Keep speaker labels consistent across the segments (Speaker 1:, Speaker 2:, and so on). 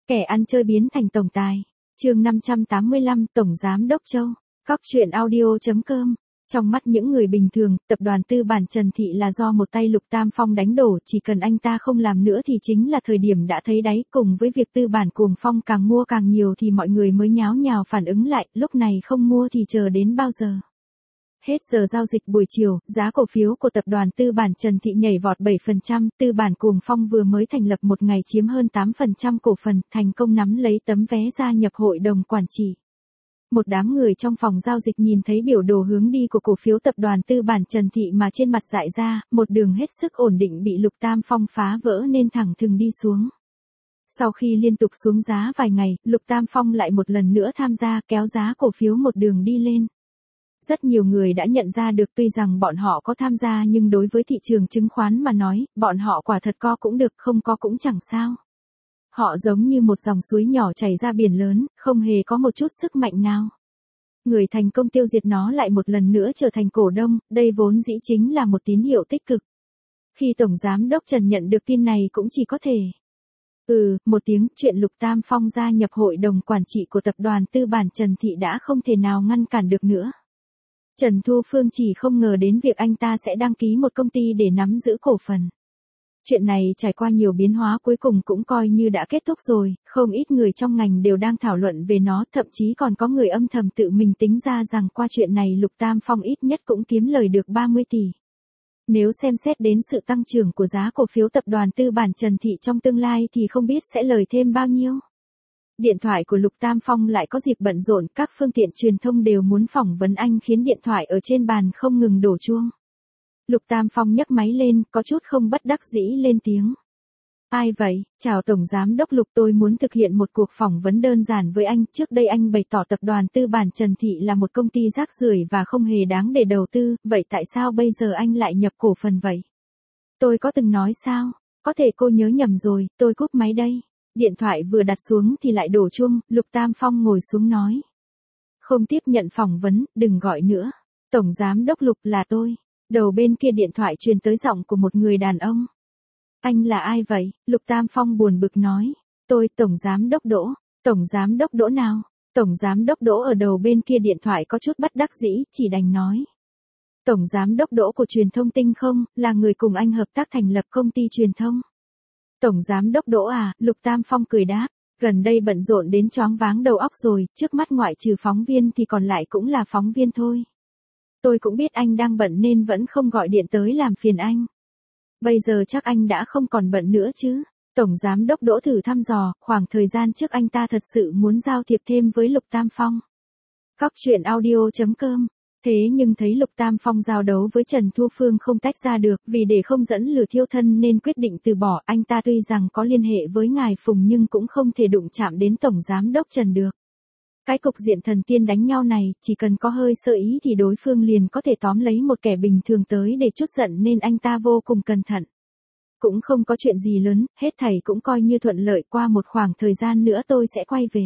Speaker 1: Kẻ ăn chơi biến thành tổng tài. Chương 585, Tổng Giám Đốc Châu. Cóc truyện audio.com. Trong mắt những người bình thường, tập đoàn tư bản Trần Thị là do một tay Lục Tam Phong đánh đổ, chỉ cần anh ta không làm nữa thì chính là thời điểm đã thấy đáy, cùng với việc tư bản cuồng phong càng mua càng nhiều thì mọi người mới nháo nhào phản ứng lại, lúc này không mua thì chờ đến bao giờ. Hết giờ giao dịch buổi chiều, giá cổ phiếu của tập đoàn tư bản Trần Thị nhảy vọt 7%, tư bản cuồng phong vừa mới thành lập một ngày chiếm hơn 8% cổ phần, thành công nắm lấy tấm vé gia nhập hội đồng quản trị. Một đám người trong phòng giao dịch nhìn thấy biểu đồ hướng đi của cổ phiếu tập đoàn tư bản Trần Thị mà trên mặt dại ra, một đường hết sức ổn định bị Lục Tam Phong phá vỡ nên thẳng thừng đi xuống. Sau khi liên tục xuống giá vài ngày, Lục Tam Phong lại một lần nữa tham gia kéo giá cổ phiếu một đường đi lên. Rất nhiều người đã nhận ra được tuy rằng bọn họ có tham gia nhưng đối với thị trường chứng khoán mà nói, bọn họ quả thật có cũng được không có cũng chẳng sao. Họ giống như một dòng suối nhỏ chảy ra biển lớn, không hề có một chút sức mạnh nào. Người thành công tiêu diệt nó lại một lần nữa trở thành cổ đông, đây vốn dĩ chính là một tín hiệu tích cực. Khi Tổng Giám Đốc Trần nhận được tin này cũng chỉ có thể. Một tiếng, chuyện Lục Tam Phong gia nhập hội đồng quản trị của tập đoàn tư bản Trần Thị đã không thể nào ngăn cản được nữa. Trần Thu Phương chỉ không ngờ đến việc anh ta sẽ đăng ký một công ty để nắm giữ cổ phần. Chuyện này trải qua nhiều biến hóa cuối cùng cũng coi như đã kết thúc rồi, không ít người trong ngành đều đang thảo luận về nó, thậm chí còn có người âm thầm tự mình tính ra rằng qua chuyện này Lục Tam Phong ít nhất cũng kiếm lời được 30 tỷ. Nếu xem xét đến sự tăng trưởng của giá cổ phiếu tập đoàn tư bản Trần Thị trong tương lai thì không biết sẽ lời thêm bao nhiêu. Điện thoại của Lục Tam Phong lại có dịp bận rộn, các phương tiện truyền thông đều muốn phỏng vấn anh khiến điện thoại ở trên bàn không ngừng đổ chuông. Lục Tam Phong nhấc máy lên, có chút không bất đắc dĩ lên tiếng. Ai vậy? Chào Tổng Giám Đốc Lục, tôi muốn thực hiện một cuộc phỏng vấn đơn giản với anh. Trước đây anh bày tỏ tập đoàn tư bản Trần Thị là một công ty rác rưởi và không hề đáng để đầu tư, vậy tại sao bây giờ anh lại nhập cổ phần vậy? Tôi có từng nói sao? Có thể cô nhớ nhầm rồi, tôi cúp máy đây. Điện thoại vừa đặt xuống thì lại đổ chuông, Lục Tam Phong ngồi xuống nói. Không tiếp nhận phỏng vấn, đừng gọi nữa. Tổng Giám Đốc Lục là tôi. Đầu bên kia điện thoại truyền tới giọng của một người đàn ông. Anh là ai vậy? Lục Tam Phong buồn bực nói. Tôi, Tổng Giám Đốc Đỗ. Tổng Giám Đốc Đỗ nào? Tổng Giám Đốc Đỗ ở đầu bên kia điện thoại có chút bất đắc dĩ, chỉ đành nói. Tổng Giám Đốc Đỗ của truyền thông Tinh Không, là người cùng anh hợp tác thành lập công ty truyền thông. Tổng Giám Đốc Đỗ à? Lục Tam Phong cười đáp. Gần đây bận rộn đến choáng váng đầu óc rồi, trước mắt ngoại trừ phóng viên thì còn lại cũng là phóng viên thôi. Tôi cũng biết anh đang bận nên vẫn không gọi điện tới làm phiền anh. Bây giờ chắc anh đã không còn bận nữa chứ? Tổng Giám Đốc Đỗ thử thăm dò, khoảng thời gian trước anh ta thật sự muốn giao thiệp thêm với Lục Tam Phong. Cóc truyện audio.com. Thế nhưng thấy Lục Tam Phong giao đấu với Trần Thu Phương không tách ra được, vì để không dẫn lửa thiêu thân nên quyết định từ bỏ. Anh ta tuy rằng có liên hệ với ngài Phùng nhưng cũng không thể đụng chạm đến Tổng Giám Đốc Trần được. Cái cục diện thần tiên đánh nhau này, chỉ cần có hơi sơ ý thì đối phương liền có thể tóm lấy một kẻ bình thường tới để trút giận nên anh ta vô cùng cẩn thận. Cũng không có chuyện gì lớn, hết thảy cũng coi như thuận lợi, qua một khoảng thời gian nữa tôi sẽ quay về.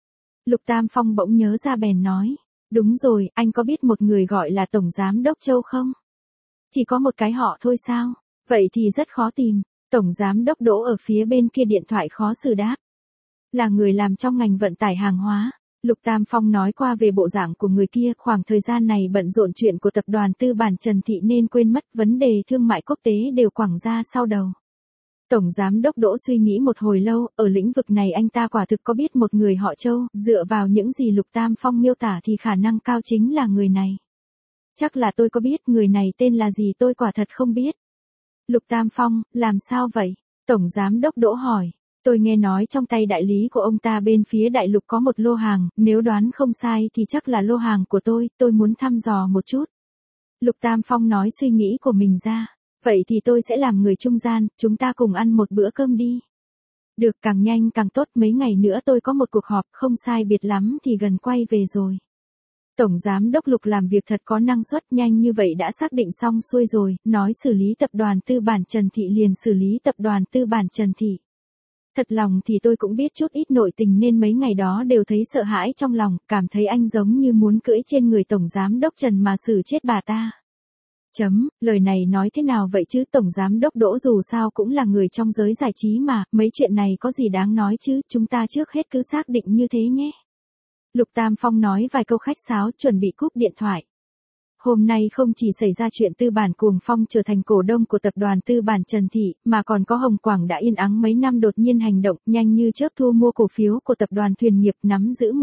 Speaker 1: Lục Tam Phong bỗng nhớ ra bèn nói. Đúng rồi, anh có biết một người gọi là Tổng Giám Đốc Châu không? Chỉ có một cái họ thôi sao? Vậy thì rất khó tìm. Tổng Giám Đốc Đỗ ở phía bên kia điện thoại khó xử đáp. Là người làm trong ngành vận tải hàng hóa. Lục Tam Phong nói qua về bộ dạng của người kia, khoảng thời gian này bận rộn chuyện của tập đoàn tư bản Trần Thị nên quên mất vấn đề thương mại quốc tế đều quẳng ra sau đầu. Tổng Giám Đốc Đỗ suy nghĩ một hồi lâu, ở lĩnh vực này anh ta quả thực có biết một người họ Châu, dựa vào những gì Lục Tam Phong miêu tả thì khả năng cao chính là người này. Chắc là tôi có biết người này tên là gì, tôi quả thật không biết. Lục Tam Phong, làm sao vậy? Tổng Giám Đốc Đỗ hỏi. Tôi nghe nói trong tay đại lý của ông ta bên phía đại lục có một lô hàng, nếu đoán không sai thì chắc là lô hàng của tôi muốn thăm dò một chút. Lục Tam Phong nói suy nghĩ của mình ra. Vậy thì tôi sẽ làm người trung gian, chúng ta cùng ăn một bữa cơm đi. Được, càng nhanh càng tốt, mấy ngày nữa tôi có một cuộc họp, không sai biệt lắm thì gần quay về rồi. Tổng Giám Đốc Lục làm việc thật có năng suất, nhanh như vậy đã xác định xong xuôi rồi, nói xử lý tập đoàn tư bản Trần Thị liền xử lý tập đoàn tư bản Trần Thị. Thật lòng thì tôi cũng biết chút ít nội tình nên mấy ngày đó đều thấy sợ hãi trong lòng, cảm thấy anh giống như muốn cưỡi trên người Tổng Giám Đốc Trần mà xử chết bà ta. Lời này nói thế nào vậy chứ, Tổng Giám Đốc Đỗ dù sao cũng là người trong giới giải trí mà, mấy chuyện này có gì đáng nói chứ, chúng ta trước hết cứ xác định như thế nhé. Lục Tam Phong nói vài câu khách sáo chuẩn bị cúp điện thoại. Hôm nay không chỉ xảy ra chuyện tư bản Cuồng Phong trở thành cổ đông của tập đoàn tư bản Trần Thị, mà còn có Hồng Quảng đã yên ắng mấy năm đột nhiên hành động, nhanh như chớp thu mua cổ phiếu của tập đoàn Thuyền Nghiệp nắm giữ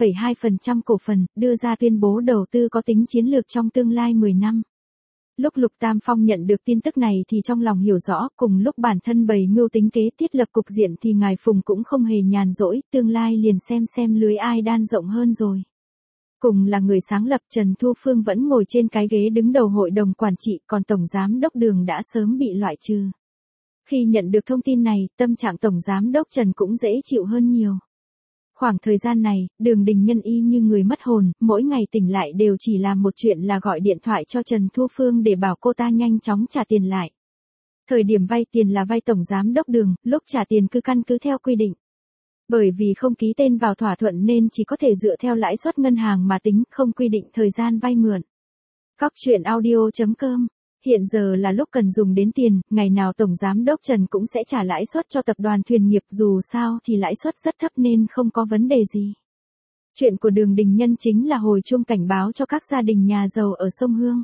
Speaker 1: 13,2% cổ phần, đưa ra tuyên bố đầu tư có tính chiến lược trong tương lai 10 năm. Lúc Lục Tam Phong nhận được tin tức này thì trong lòng hiểu rõ, cùng lúc bản thân bày mưu tính kế thiết lập cục diện thì ngài Phùng cũng không hề nhàn rỗi, tương lai liền xem lưới ai đan rộng hơn rồi. Cùng là người sáng lập, Trần Thu Phương vẫn ngồi trên cái ghế đứng đầu hội đồng quản trị, còn Tổng Giám Đốc Đường đã sớm bị loại trừ. Khi nhận được thông tin này, tâm trạng Tổng Giám Đốc Trần cũng dễ chịu hơn nhiều. Khoảng thời gian này, Đường Đình Nhân y như người mất hồn, mỗi ngày tỉnh lại đều chỉ làm một chuyện là gọi điện thoại cho Trần Thu Phương để bảo cô ta nhanh chóng trả tiền lại. Thời điểm vay tiền là vay Tổng Giám Đốc Đường, lúc trả tiền cứ căn cứ theo quy định. Bởi vì không ký tên vào thỏa thuận nên chỉ có thể dựa theo lãi suất ngân hàng mà tính, không quy định thời gian vay mượn. Cóc truyện audio.com. Hiện giờ là lúc cần dùng đến tiền, ngày nào Tổng Giám Đốc Trần cũng sẽ trả lãi suất cho tập đoàn Thuyền Nghiệp, dù sao thì lãi suất rất thấp nên không có vấn đề gì. Chuyện của Đường Đình Nhân chính là hồi chuông cảnh báo cho các gia đình nhà giàu ở sông Hương.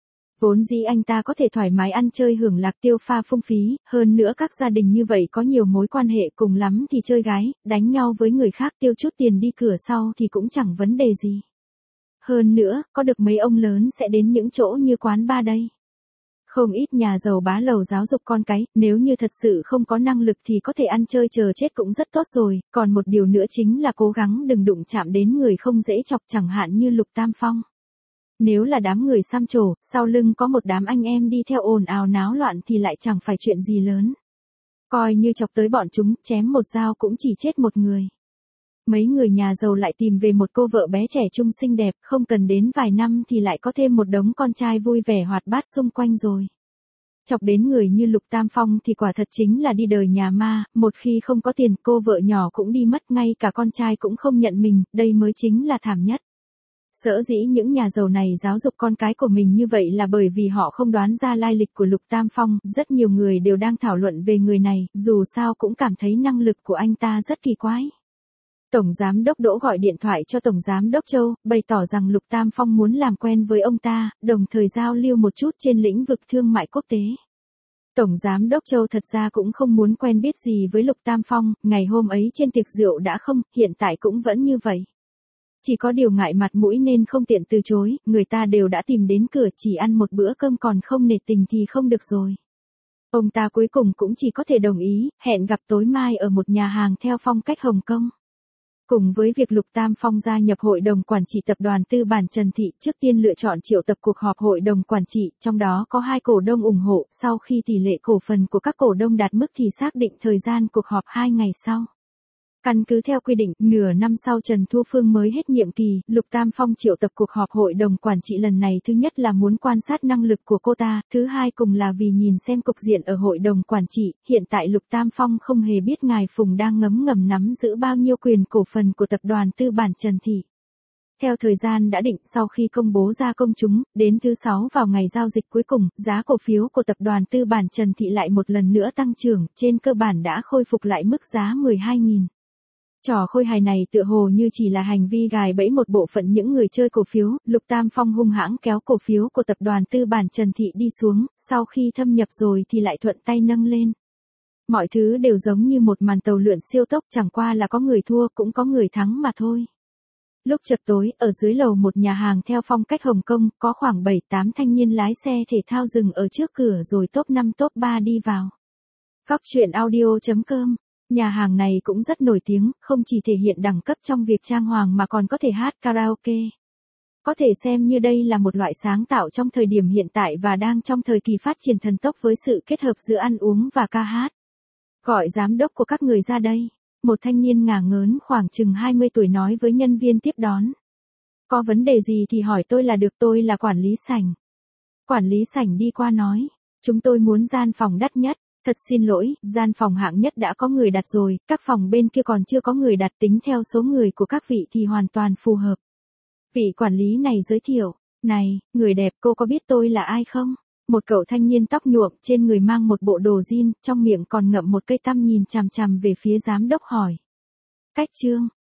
Speaker 1: Vốn dĩ anh ta có thể thoải mái ăn chơi hưởng lạc tiêu pha phung phí, hơn nữa các gia đình như vậy có nhiều mối quan hệ, cùng lắm thì chơi gái, đánh nhau với người khác tiêu chút tiền đi cửa sau thì cũng chẳng vấn đề gì. Hơn nữa, có được mấy ông lớn sẽ đến những chỗ như quán bar đây. Không ít nhà giàu bá lầu giáo dục con cái, nếu như thật sự không có năng lực thì có thể ăn chơi chờ chết cũng rất tốt rồi, còn một điều nữa chính là cố gắng đừng đụng chạm đến người không dễ chọc, chẳng hạn như Lục Tam Phong. Nếu là đám người xăm trổ, sau lưng có một đám anh em đi theo ồn ào náo loạn thì lại chẳng phải chuyện gì lớn. Coi như chọc tới bọn chúng, chém một dao cũng chỉ chết một người. Mấy người nhà giàu lại tìm về một cô vợ bé trẻ trung xinh đẹp, không cần đến vài năm thì lại có thêm một đống con trai vui vẻ hoạt bát xung quanh rồi. Chọc đến người như Lục Tam Phong thì quả thật chính là đi đời nhà ma, một khi không có tiền cô vợ nhỏ cũng đi mất, ngay cả con trai cũng không nhận mình, đây mới chính là thảm nhất. Sở dĩ những nhà giàu này giáo dục con cái của mình như vậy là bởi vì họ không đoán ra lai lịch của Lục Tam Phong, rất nhiều người đều đang thảo luận về người này, dù sao cũng cảm thấy năng lực của anh ta rất kỳ quái. Tổng Giám Đốc Đỗ gọi điện thoại cho Tổng Giám Đốc Châu, bày tỏ rằng Lục Tam Phong muốn làm quen với ông ta, đồng thời giao lưu một chút trên lĩnh vực thương mại quốc tế. Tổng Giám Đốc Châu thật ra cũng không muốn quen biết gì với Lục Tam Phong, ngày hôm ấy trên tiệc rượu đã không, hiện tại cũng vẫn như vậy. Chỉ có điều ngại mặt mũi nên không tiện từ chối, người ta đều đã tìm đến cửa, chỉ ăn một bữa cơm còn không nể tình thì không được rồi. Ông ta cuối cùng cũng chỉ có thể đồng ý, hẹn gặp tối mai ở một nhà hàng theo phong cách Hồng Kông. Cùng với việc Lục Tam Phong gia nhập hội đồng quản trị tập đoàn tư bản Trần Thị, trước tiên lựa chọn triệu tập cuộc họp hội đồng quản trị, trong đó có 2 cổ đông ủng hộ, sau khi tỷ lệ cổ phần của các cổ đông đạt mức thì xác định thời gian cuộc họp 2 ngày sau. Căn cứ theo quy định, nửa năm sau Trần Thu Phương mới hết nhiệm kỳ, Lục Tam Phong triệu tập cuộc họp hội đồng quản trị lần này thứ nhất là muốn quan sát năng lực của cô ta, thứ hai cùng là vì nhìn xem cục diện ở hội đồng quản trị, hiện tại Lục Tam Phong không hề biết ngài Phùng đang ngấm ngầm nắm giữ bao nhiêu quyền cổ phần của tập đoàn tư bản Trần Thị. Theo thời gian đã định, sau khi công bố ra công chúng, đến thứ 6 vào ngày giao dịch cuối cùng, giá cổ phiếu của tập đoàn tư bản Trần Thị lại một lần nữa tăng trưởng, trên cơ bản đã khôi phục lại mức giá 12.000. Trò khôi hài này tựa hồ như chỉ là hành vi gài bẫy một bộ phận những người chơi cổ phiếu, Lục Tam Phong hung hãng kéo cổ phiếu của tập đoàn tư bản Trần Thị đi xuống, sau khi thâm nhập rồi thì lại thuận tay nâng lên. Mọi thứ đều giống như một màn tàu lượn siêu tốc, chẳng qua là có người thua cũng có người thắng mà thôi. Lúc chập tối, ở dưới lầu một nhà hàng theo phong cách Hồng Kông, có khoảng 7-8 thanh niên lái xe thể thao dừng ở trước cửa rồi top 5 top 3 đi vào. Cóc truyện audio.com. Nhà hàng này cũng rất nổi tiếng, không chỉ thể hiện đẳng cấp trong việc trang hoàng mà còn có thể hát karaoke. Có thể xem như đây là một loại sáng tạo trong thời điểm hiện tại và đang trong thời kỳ phát triển thần tốc với sự kết hợp giữa ăn uống và ca hát. Gọi giám đốc của các người ra đây. Một thanh niên ngả ngớn khoảng chừng 20 tuổi nói với nhân viên tiếp đón. Có vấn đề gì thì hỏi tôi là được, tôi là quản lý sảnh. Quản lý sảnh đi qua nói, chúng tôi muốn gian phòng đắt nhất. Thật xin lỗi, gian phòng hạng nhất đã có người đặt rồi, các phòng bên kia còn chưa có người đặt, tính theo số người của các vị thì hoàn toàn phù hợp. Vị quản lý này giới thiệu, Này, người đẹp, cô có biết tôi là ai không? Một cậu thanh niên tóc nhuộm, trên người mang một bộ đồ jean, trong miệng còn ngậm một cây tăm nhìn chằm chằm về phía giám đốc hỏi. Cách Trương,